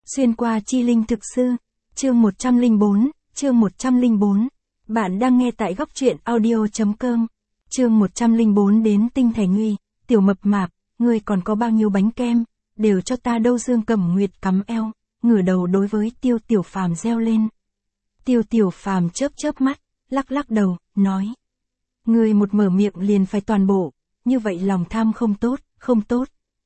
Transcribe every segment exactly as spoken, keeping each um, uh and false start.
Xuyên qua chi linh thực sư, chương một trăm lẻ bốn, chương một trăm lẻ bốn. Bạn đang nghe tại góc truyện audio.com. Chương một trăm lẻ bốn đến tinh thể nguy, tiểu mập mạp, ngươi còn có bao nhiêu bánh kem, đều cho ta đâu. Dương Cẩm Nguyệt cắm eo, ngửa đầu đối với Tiêu Tiểu Phàm reo lên. Tiêu Tiểu Phàm chớp chớp mắt, lắc lắc đầu, nói. Ngươi một mở miệng liền phải toàn bộ, như vậy lòng tham không tốt, không tốt.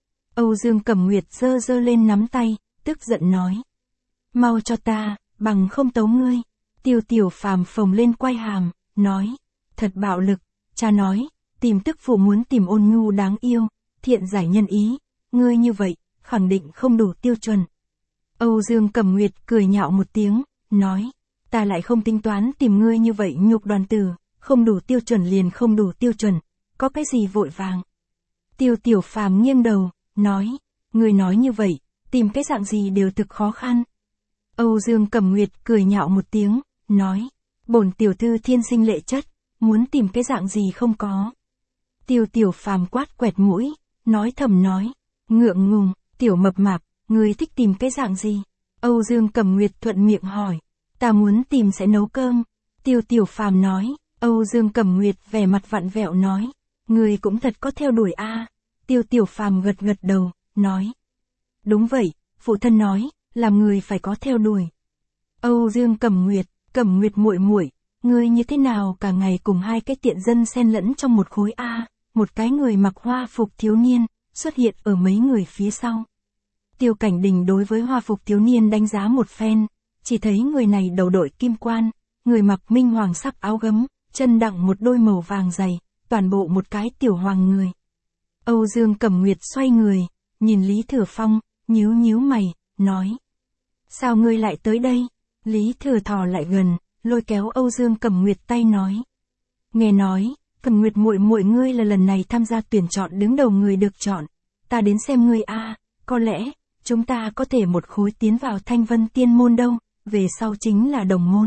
Âu Dương Cẩm Nguyệt giơ giơ lên nắm tay, tức giận nói. Mau cho ta, bằng không tấu ngươi. Tiêu Tiểu Phàm phồng lên quai hàm, nói. Thật bạo lực, cha nói, tìm tức phụ muốn tìm ôn nhu đáng yêu, thiện giải nhân ý, ngươi như vậy, khẳng định không đủ tiêu chuẩn. Âu Dương Cẩm Nguyệt cười nhạo một tiếng, nói. Ta lại không tính toán tìm ngươi như vậy nhục đoàn tử, không đủ tiêu chuẩn liền không đủ tiêu chuẩn, có cái gì vội vàng. Tiêu Tiểu Phàm nghiêng đầu, nói. Ngươi nói như vậy, tìm cái dạng gì đều thực khó khăn. Âu Dương Cẩm Nguyệt cười nhạo một tiếng, nói. Bổn tiểu thư thiên sinh lệ chất, muốn tìm cái dạng gì không có. Tiêu Tiểu Phàm quát quẹt mũi, nói thầm nói. Ngượng ngùng, tiểu mập mạp, ngươi thích tìm cái dạng gì? Âu Dương Cẩm Nguyệt thuận miệng hỏi. Ta muốn tìm sẽ nấu cơm. Tiêu Tiểu Phàm nói. Âu Dương Cẩm Nguyệt vẻ mặt vặn vẹo nói. Ngươi cũng thật có theo đuổi a. À. Tiêu Tiểu Phàm gật gật đầu, nói. Đúng vậy, phụ thân nói, làm người phải có theo đuổi. Âu Dương Cẩm Nguyệt, Cẩm Nguyệt muội muội, ngươi như thế nào cả ngày cùng hai cái tiện dân xen lẫn trong một khối a? À, một cái người mặc hoa phục thiếu niên, xuất hiện ở mấy người phía sau. Tiêu Cảnh Đình đối với hoa phục thiếu niên đánh giá một phen, chỉ thấy người này đầu đội kim quan, người mặc minh hoàng sắc áo gấm, chân đặng một đôi màu vàng dày, toàn bộ một cái tiểu hoàng người. Âu Dương Cẩm Nguyệt xoay người, nhìn Lý Thừa Phong, nhíu nhíu mày, nói. Sao ngươi lại tới đây? Lý Thừa thò lại gần, lôi kéo Âu Dương Cẩm Nguyệt tay nói. Nghe nói, Cẩm Nguyệt muội muội ngươi là lần này tham gia tuyển chọn đứng đầu người được chọn. Ta đến xem ngươi a, à, có lẽ, chúng ta có thể một khối tiến vào Thanh Vân Tiên môn đâu, về sau chính là đồng môn.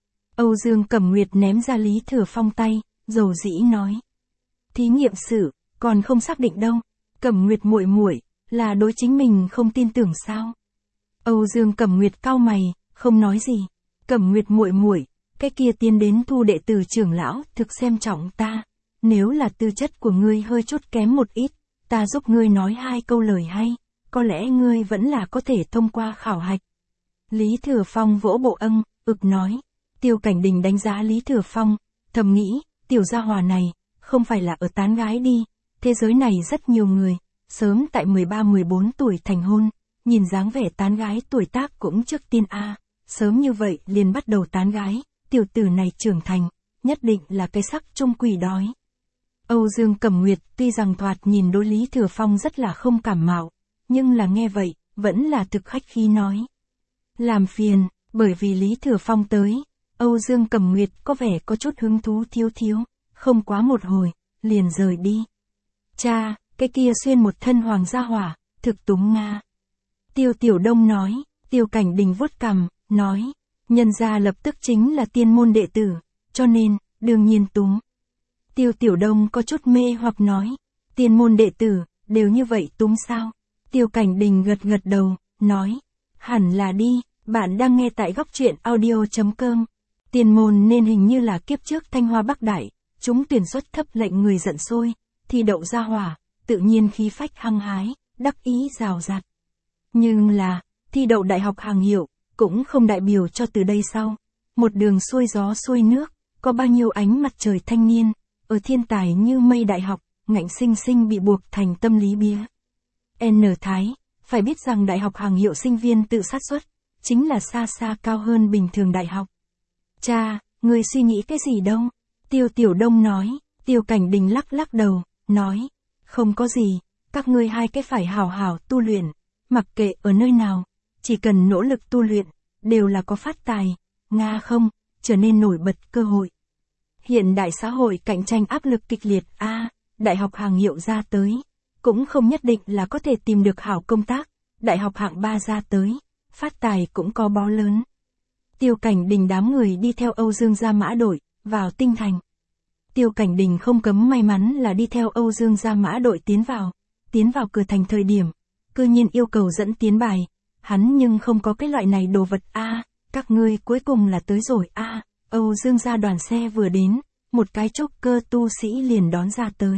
Âu Dương Cẩm Nguyệt ném ra Lý Thừa Phong tay, dầu dĩ nói. Thí nghiệm sử, còn không xác định đâu. Cẩm Nguyệt muội muội là đối chính mình không tin tưởng sao? Âu Dương Cẩm Nguyệt cau mày, không nói gì. Cẩm Nguyệt muội muội, cái kia tiến đến thu đệ tử trưởng lão, thực xem trọng ta. Nếu là tư chất của ngươi hơi chút kém một ít, ta giúp ngươi nói hai câu lời hay, có lẽ ngươi vẫn là có thể thông qua khảo hạch. Lý Thừa Phong vỗ bộ âng, ực nói. Tiêu Cảnh Đình đánh giá Lý Thừa Phong, thầm nghĩ, tiểu gia hỏa này, không phải là ở tán gái đi, thế giới này rất nhiều người, sớm tại mười ba mười bốn tuổi thành hôn, nhìn dáng vẻ tán gái tuổi tác cũng trước tiên a, sớm như vậy liền bắt đầu tán gái, tiểu tử này trưởng thành, nhất định là cái sắc trung quỷ đói. Âu Dương Cẩm Nguyệt tuy rằng thoạt nhìn đối Lý Thừa Phong rất là không cảm mạo, nhưng là nghe vậy, vẫn là thực khách khí nói. Làm phiền, bởi vì Lý Thừa Phong tới, Âu Dương Cẩm Nguyệt có vẻ có chút hứng thú thiếu thiếu, không quá một hồi, liền rời đi. Cha, cái kia xuyên một thân hoàng gia hỏa, thực túng nga. Tiêu Tiểu Đông nói. Tiêu Cảnh Đình vuốt cằm, nói. Nhân gia lập tức chính là tiên môn đệ tử, cho nên, đương nhiên túng. Tiêu Tiểu Đông có chút mê hoặc nói. Tiên môn đệ tử, đều như vậy túng sao? Tiêu Cảnh Đình gật gật đầu, nói. Hẳn là đi, bạn đang nghe tại góc truyện audio.com. Tiên môn nên hình như là kiếp trước Thanh Hoa Bắc Đại, chúng tuyển xuất thấp lệnh người giận sôi, thi đậu ra hỏa, tự nhiên khí phách hăng hái, đắc ý rào rạt. Nhưng là, thi đậu đại học hàng hiệu, cũng không đại biểu cho từ đây sau. Một đường xuôi gió xuôi nước, có bao nhiêu ánh mặt trời thanh niên, ở thiên tài như mây đại học, ngạnh sinh sinh bị buộc thành tâm lý bía. N. Thái, phải biết rằng đại học hàng hiệu sinh viên tự sát xuất, chính là xa xa cao hơn bình thường đại học. Cha, ngươi suy nghĩ cái gì đâu? Tiêu Tiểu Đông nói. Tiêu Cảnh Đình lắc lắc đầu, nói. Không có gì, các ngươi hai cái phải hảo hảo tu luyện, mặc kệ ở nơi nào, chỉ cần nỗ lực tu luyện, đều là có phát tài, nga không, trở nên nổi bật cơ hội. Hiện đại xã hội cạnh tranh áp lực kịch liệt a, à, đại học hàng hiệu ra tới, cũng không nhất định là có thể tìm được hảo công tác, đại học hạng ba ra tới, phát tài cũng có bó lớn. Tiêu Cảnh Đình đám người đi theo Âu Dương gia mã đội, vào tinh thành. Tiêu Cảnh Đình không cấm may mắn là đi theo Âu Dương gia mã đội tiến vào, tiến vào cửa thành thời điểm, cư nhiên yêu cầu dẫn tiến bài, hắn nhưng không có cái loại này đồ vật a. Các ngươi cuối cùng là tới rồi a. Âu Dương gia đoàn xe vừa đến, một cái trúc cơ tu sĩ liền đón ra tới.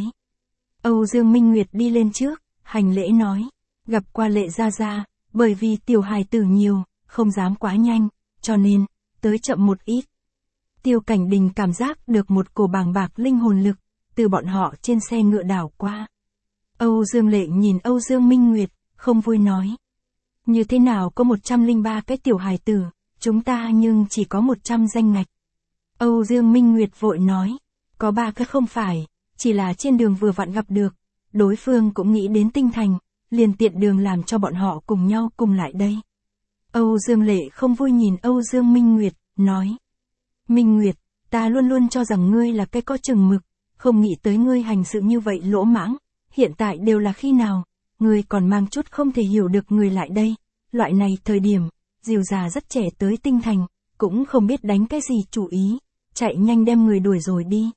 Âu Dương Minh Nguyệt đi lên trước, hành lễ nói, gặp qua Lệ gia gia, bởi vì tiểu hài tử nhiều, không dám quá nhanh, cho nên, tới chậm một ít. Tiêu Cảnh Đình cảm giác được một cổ bàng bạc linh hồn lực, từ bọn họ trên xe ngựa đảo qua. Âu Dương Lệ nhìn Âu Dương Minh Nguyệt, không vui nói. Như thế nào có một trăm lẻ ba cái tiểu hài tử, chúng ta nhưng chỉ có một trăm danh ngạch. Âu Dương Minh Nguyệt vội nói, có ba cái không phải, chỉ là trên đường vừa vặn gặp được, đối phương cũng nghĩ đến Tinh Thành, liền tiện đường làm cho bọn họ cùng nhau cùng lại đây. Âu Dương Lệ không vui nhìn Âu Dương Minh Nguyệt, nói. Minh Nguyệt, ta luôn luôn cho rằng ngươi là cái có chừng mực, không nghĩ tới ngươi hành sự như vậy lỗ mãng, hiện tại đều là khi nào, ngươi còn mang chút không thể hiểu được người lại đây, loại này thời điểm, Diều già rất trẻ tới Tinh Thành, cũng không biết đánh cái gì chủ ý, chạy nhanh đem người đuổi rồi đi.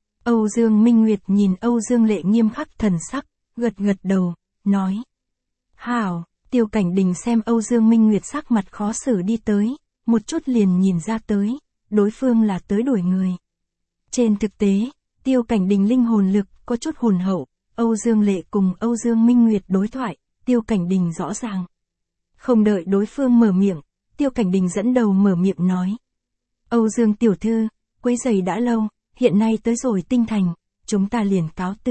Âu Dương Minh Nguyệt nhìn Âu Dương Lệ nghiêm khắc thần sắc, gật gật đầu, nói. Hảo, Tiêu Cảnh Đình xem Âu Dương Minh Nguyệt sắc mặt khó xử đi tới, một chút liền nhìn ra tới, đối phương là tới đuổi người. Trên thực tế, Tiêu Cảnh Đình linh hồn lực có chút hồn hậu, Âu Dương Lệ cùng Âu Dương Minh Nguyệt đối thoại, Tiêu Cảnh Đình rõ ràng. Không đợi đối phương mở miệng, Tiêu Cảnh Đình dẫn đầu mở miệng nói. Âu Dương tiểu thư, quấy rầy đã lâu, hiện nay tới rồi Tinh Thành, chúng ta liền cáo từ.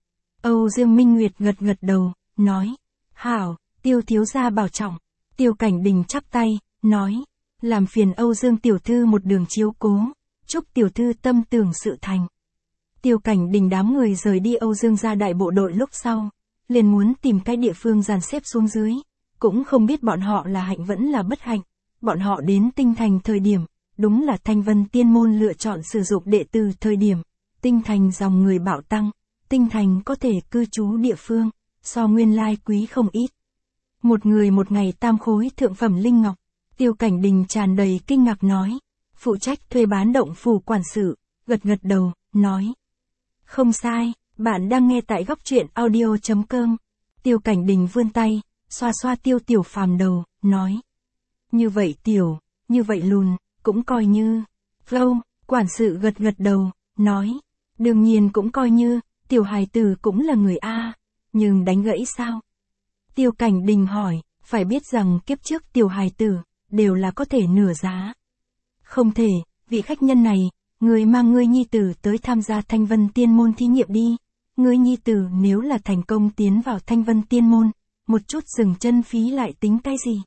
Âu Dương Minh Nguyệt gật gật đầu, nói. Hảo, Tiêu thiếu gia bảo trọng. Tiêu Cảnh Đình chắp tay, nói. Làm phiền Âu Dương tiểu thư một đường chiếu cố, chúc tiểu thư tâm tưởng sự thành. Tiêu Cảnh Đình đám người rời đi Âu Dương gia đại bộ đội lúc sau, liền muốn tìm cái địa phương dàn xếp xuống dưới, cũng không biết bọn họ là hạnh vẫn là bất hạnh. Bọn họ đến Tinh Thành thời điểm, đúng là Thanh Vân Tiên môn lựa chọn sử dụng đệ tử thời điểm, Tinh Thành dòng người bạo tăng, Tinh Thành có thể cư trú địa phương, so nguyên lai quý không ít. Một người một ngày tam khối thượng phẩm linh ngọc, Tiêu Cảnh Đình tràn đầy kinh ngạc nói, phụ trách thuê bán động phủ quản sự, gật gật đầu, nói. Không sai, bạn đang nghe tại góc truyện audio chấm com. Tiêu Cảnh Đình vươn tay, xoa xoa Tiêu Tiểu Phàm đầu, nói. Như vậy tiểu, như vậy lùn, cũng coi như. Vâng, quản sự gật gật đầu, nói. Đương nhiên cũng coi như, tiểu hài tử cũng là người A, nhưng đánh gãy sao? Tiêu Cảnh Đình hỏi, phải biết rằng kiếp trước tiểu hài tử, đều là có thể nửa giá. Không thể, vị khách nhân này, người mang ngươi nhi tử tới tham gia Thanh Vân Tiên môn thí nghiệm đi. Ngươi nhi tử nếu là thành công tiến vào Thanh Vân Tiên môn, một chút dừng chân phí lại tính cái gì?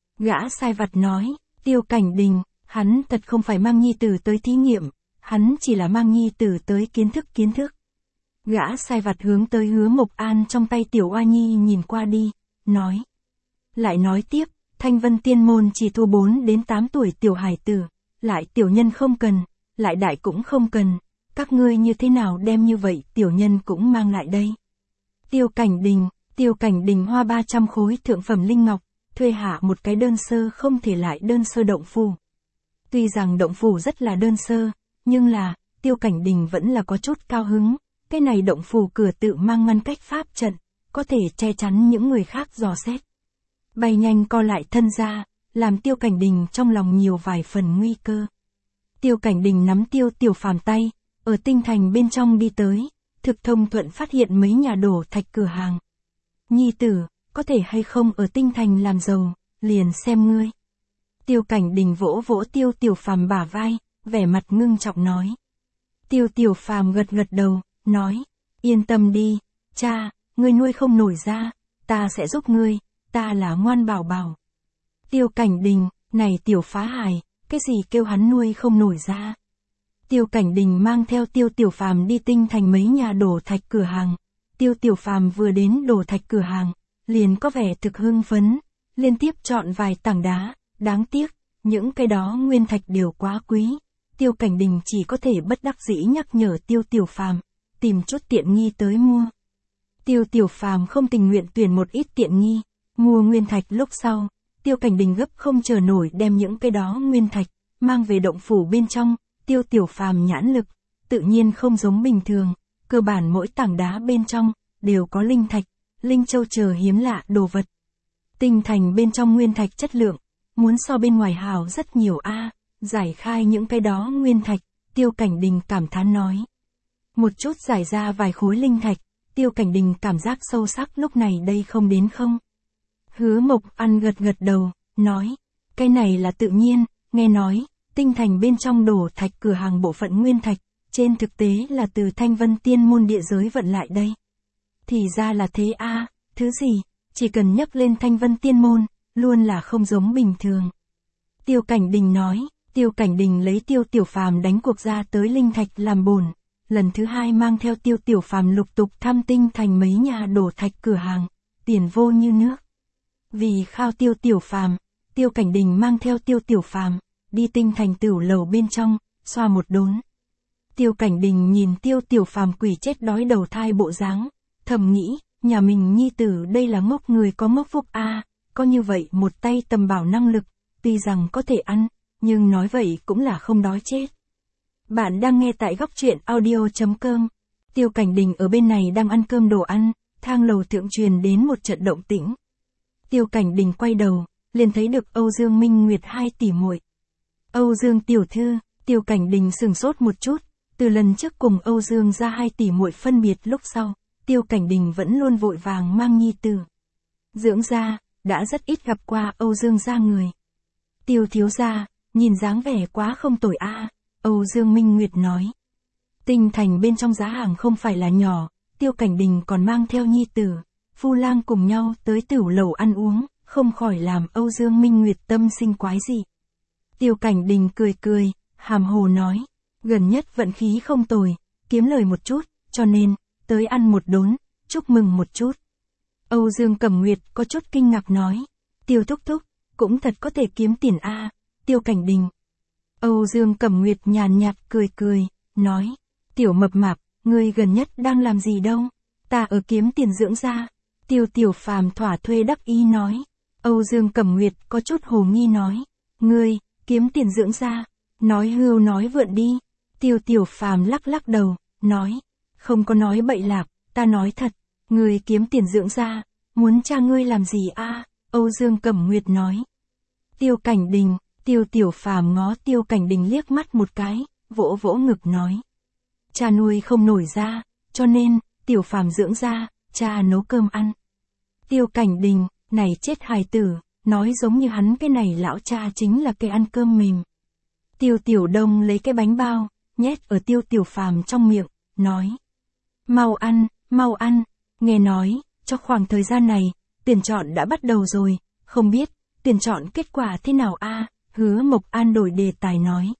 Gã sai vặt nói, Tiêu Cảnh Đình, hắn thật không phải mang nhi tử tới thí nghiệm, hắn chỉ là mang nhi tử tới kiến thức kiến thức. Gã sai vặt hướng tới Hứa Mộc An trong tay tiểu oa nhi nhìn qua đi, nói. Lại nói tiếp, Thanh Vân Tiên môn chỉ thu bốn đến tám tuổi tiểu hài tử, lại tiểu nhân không cần, lại đại cũng không cần, các ngươi như thế nào đem như vậy tiểu nhân cũng mang lại đây. Tiêu Cảnh Đình, Tiêu Cảnh Đình hoa ba trăm khối thượng phẩm linh ngọc, thuê hạ một cái đơn sơ không thể lại đơn sơ động phủ. Tuy rằng động phủ rất là đơn sơ, nhưng là, Tiêu Cảnh Đình vẫn là có chút cao hứng, cái này động phủ cửa tự mang ngăn cách pháp trận, có thể che chắn những người khác dò xét. Bay nhanh co lại thân ra, làm Tiêu Cảnh Đình trong lòng nhiều vài phần nguy cơ. Tiêu Cảnh Đình nắm Tiêu Tiểu Phàm tay, ở Tinh Thành bên trong đi tới, thực thông thuận phát hiện mấy nhà đổ thạch cửa hàng. Nhi tử, có thể hay không ở Tinh Thành làm giàu, liền xem ngươi. Tiêu Cảnh Đình vỗ vỗ Tiêu Tiểu Phàm bả vai, vẻ mặt ngưng trọng nói. Tiêu Tiểu Phàm gật gật đầu, nói, yên tâm đi, cha, ngươi nuôi không nổi ra, ta sẽ giúp ngươi, ta là ngoan bảo bảo. Tiêu Cảnh Đình, này tiểu phá hài, cái gì kêu hắn nuôi không nổi ra. Tiêu Cảnh Đình mang theo Tiêu Tiểu Phàm đi Tinh Thành mấy nhà đổ thạch cửa hàng. Tiêu Tiểu Phàm vừa đến đổ thạch cửa hàng, liền có vẻ thực hưng phấn, liên tiếp chọn vài tảng đá, đáng tiếc, những cái đó nguyên thạch đều quá quý. Tiêu Cảnh Đình chỉ có thể bất đắc dĩ nhắc nhở Tiêu Tiểu Phàm, tìm chút tiện nghi tới mua. Tiêu Tiểu Phàm không tình nguyện tuyển một ít tiện nghi, mua nguyên thạch lúc sau, Tiêu Cảnh Đình gấp không chờ nổi đem những cái đó nguyên thạch, mang về động phủ bên trong. Tiêu Tiểu Phàm nhãn lực, tự nhiên không giống bình thường, cơ bản mỗi tảng đá bên trong, đều có linh thạch, linh châu chờ hiếm lạ đồ vật. Tinh thành bên trong nguyên thạch chất lượng, muốn so bên ngoài hào rất nhiều a. Giải khai những cái đó nguyên thạch, Tiêu Cảnh Đình cảm thán nói. Một chút giải ra vài khối linh thạch, Tiêu Cảnh Đình cảm giác sâu sắc lúc này đây không đến không. Hứa Mộc Ăn gật gật đầu, nói, cái này là tự nhiên, nghe nói, tinh thành bên trong đổ thạch cửa hàng bộ phận nguyên thạch, trên thực tế là từ Thanh Vân Tiên môn địa giới vận lại đây. Thì ra là thế a, thứ gì, chỉ cần nhắc lên Thanh Vân Tiên môn, luôn là không giống bình thường. Tiêu Cảnh Đình nói, Tiêu Cảnh Đình lấy Tiêu Tiểu Phàm đánh cuộc ra tới linh thạch làm bổn, lần thứ hai mang theo Tiêu Tiểu Phàm lục tục thăm tinh thành mấy nhà đổ thạch cửa hàng, tiền vô như nước. Vì khao Tiêu Tiểu Phàm, Tiêu Cảnh Đình mang theo Tiêu Tiểu Phàm đi tinh thành tửu lầu bên trong, xoa một đốn. Tiêu Cảnh Đình nhìn Tiêu Tiểu Phàm quỷ chết đói đầu thai bộ dáng, thầm nghĩ, nhà mình nhi tử đây là ngốc người có ngốc phúc a, có như vậy một tay tầm bảo năng lực, tuy rằng có thể ăn, nhưng nói vậy cũng là không đói chết. Bạn đang nghe tại góc truyện audio chấm com. Tiêu Cảnh Đình ở bên này đang ăn cơm đồ ăn, thang lầu thượng truyền đến một trận động tĩnh. Tiêu Cảnh Đình quay đầu, liền thấy được Âu Dương Minh Nguyệt hai tỷ muội. Âu Dương tiểu thư, Tiêu Cảnh Đình sừng sốt một chút, từ lần trước cùng Âu Dương ra hai tỷ muội phân biệt lúc sau, Tiêu Cảnh Đình vẫn luôn vội vàng mang nhi tử. Dưỡng gia, đã rất ít gặp qua Âu Dương gia người. Tiêu thiếu gia, nhìn dáng vẻ quá không tồi a, Âu Dương Minh Nguyệt nói. Tinh thành bên trong giá hàng không phải là nhỏ, Tiêu Cảnh Đình còn mang theo nhi tử, phu lang cùng nhau tới tửu lầu ăn uống, không khỏi làm Âu Dương Minh Nguyệt tâm sinh quái dị. Tiêu Cảnh Đình cười cười, hàm hồ nói, gần nhất vận khí không tồi, kiếm lời một chút, cho nên, tới ăn một đốn, chúc mừng một chút. Âu Dương Cẩm Nguyệt có chút kinh ngạc nói, Tiêu thúc thúc, cũng thật có thể kiếm tiền a. Tiêu Cảnh Đình. Âu Dương Cẩm Nguyệt nhàn nhạt cười cười, nói, Tiểu mập mạp, ngươi gần nhất đang làm gì đâu? Ta ở kiếm tiền dưỡng gia. Tiêu Tiểu Phàm thỏa thuê đắc ý nói. Âu Dương Cẩm Nguyệt có chút hồ nghi nói, ngươi, kiếm tiền dưỡng gia, nói hưu nói vượn đi. Tiêu Tiểu Phàm lắc lắc đầu, nói, không có nói bậy lạc, ta nói thật, ngươi kiếm tiền dưỡng gia, muốn cha ngươi làm gì a? Âu Dương Cẩm Nguyệt nói. Tiêu Cảnh Đình, Tiêu Tiểu Phàm ngó Tiêu Cảnh Đình liếc mắt một cái, vỗ vỗ ngực nói, cha nuôi không nổi ra, cho nên, Tiểu Phàm dưỡng gia, cha nấu cơm ăn. Tiêu Cảnh Đình, này chết hài tử, nói giống như hắn cái này lão cha chính là cái ăn cơm mềm. Tiêu Tiểu Đông lấy cái bánh bao, nhét ở Tiêu Tiểu Phàm trong miệng, nói, mau ăn, mau ăn, nghe nói, cho khoảng thời gian này, tuyển chọn đã bắt đầu rồi, không biết, tuyển chọn kết quả thế nào a? Hứa Mộc An đổi đề tài nói.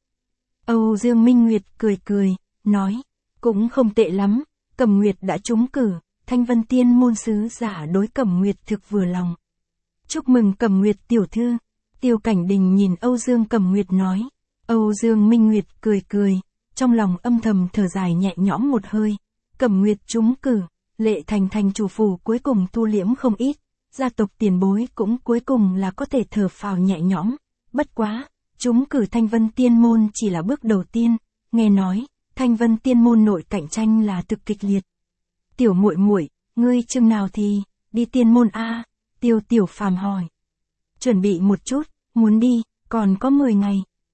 Âu Dương Minh Nguyệt cười cười, nói, cũng không tệ lắm, Cẩm Nguyệt đã trúng cử, Thanh Vân Tiên môn sứ giả đối Cẩm Nguyệt thực vừa lòng. Chúc mừng Cẩm Nguyệt tiểu thư. Tiêu Cảnh Đình nhìn Âu Dương Cẩm Nguyệt nói. Âu Dương Minh Nguyệt cười cười, trong lòng âm thầm thở dài nhẹ nhõm một hơi. Cẩm Nguyệt trúng cử, Lệ Thành thành chủ phủ cuối cùng thu liễm không ít, gia tộc tiền bối cũng cuối cùng là có thể thở phào nhẹ nhõm. Bất quá, trúng cử Thanh Vân Tiên môn chỉ là bước đầu tiên, nghe nói, Thanh Vân Tiên môn nội cạnh tranh là thực kịch liệt. Tiểu muội muội, ngươi chừng nào thì đi tiên môn a? Tiêu Tiểu Phàm hỏi. Chuẩn bị một chút, muốn đi, còn có mười ngày.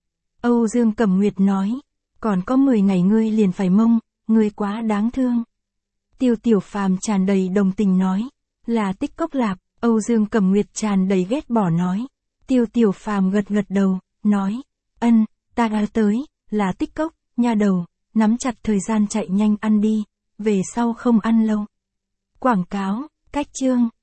Âu Dương Cẩm Nguyệt nói, còn có mười ngày ngươi liền phải mông, ngươi quá đáng thương. Tiêu Tiểu Phàm tràn đầy đồng tình nói, là Tích Cốc Lạp. Âu Dương Cẩm Nguyệt tràn đầy ghét bỏ nói. Tiêu Tiểu Phàm gật gật đầu, nói, ân, ta đã tới, là Tích Cốc, nha đầu, nắm chặt thời gian chạy nhanh ăn đi, về sau không ăn lâu. Quảng cáo, cách chương.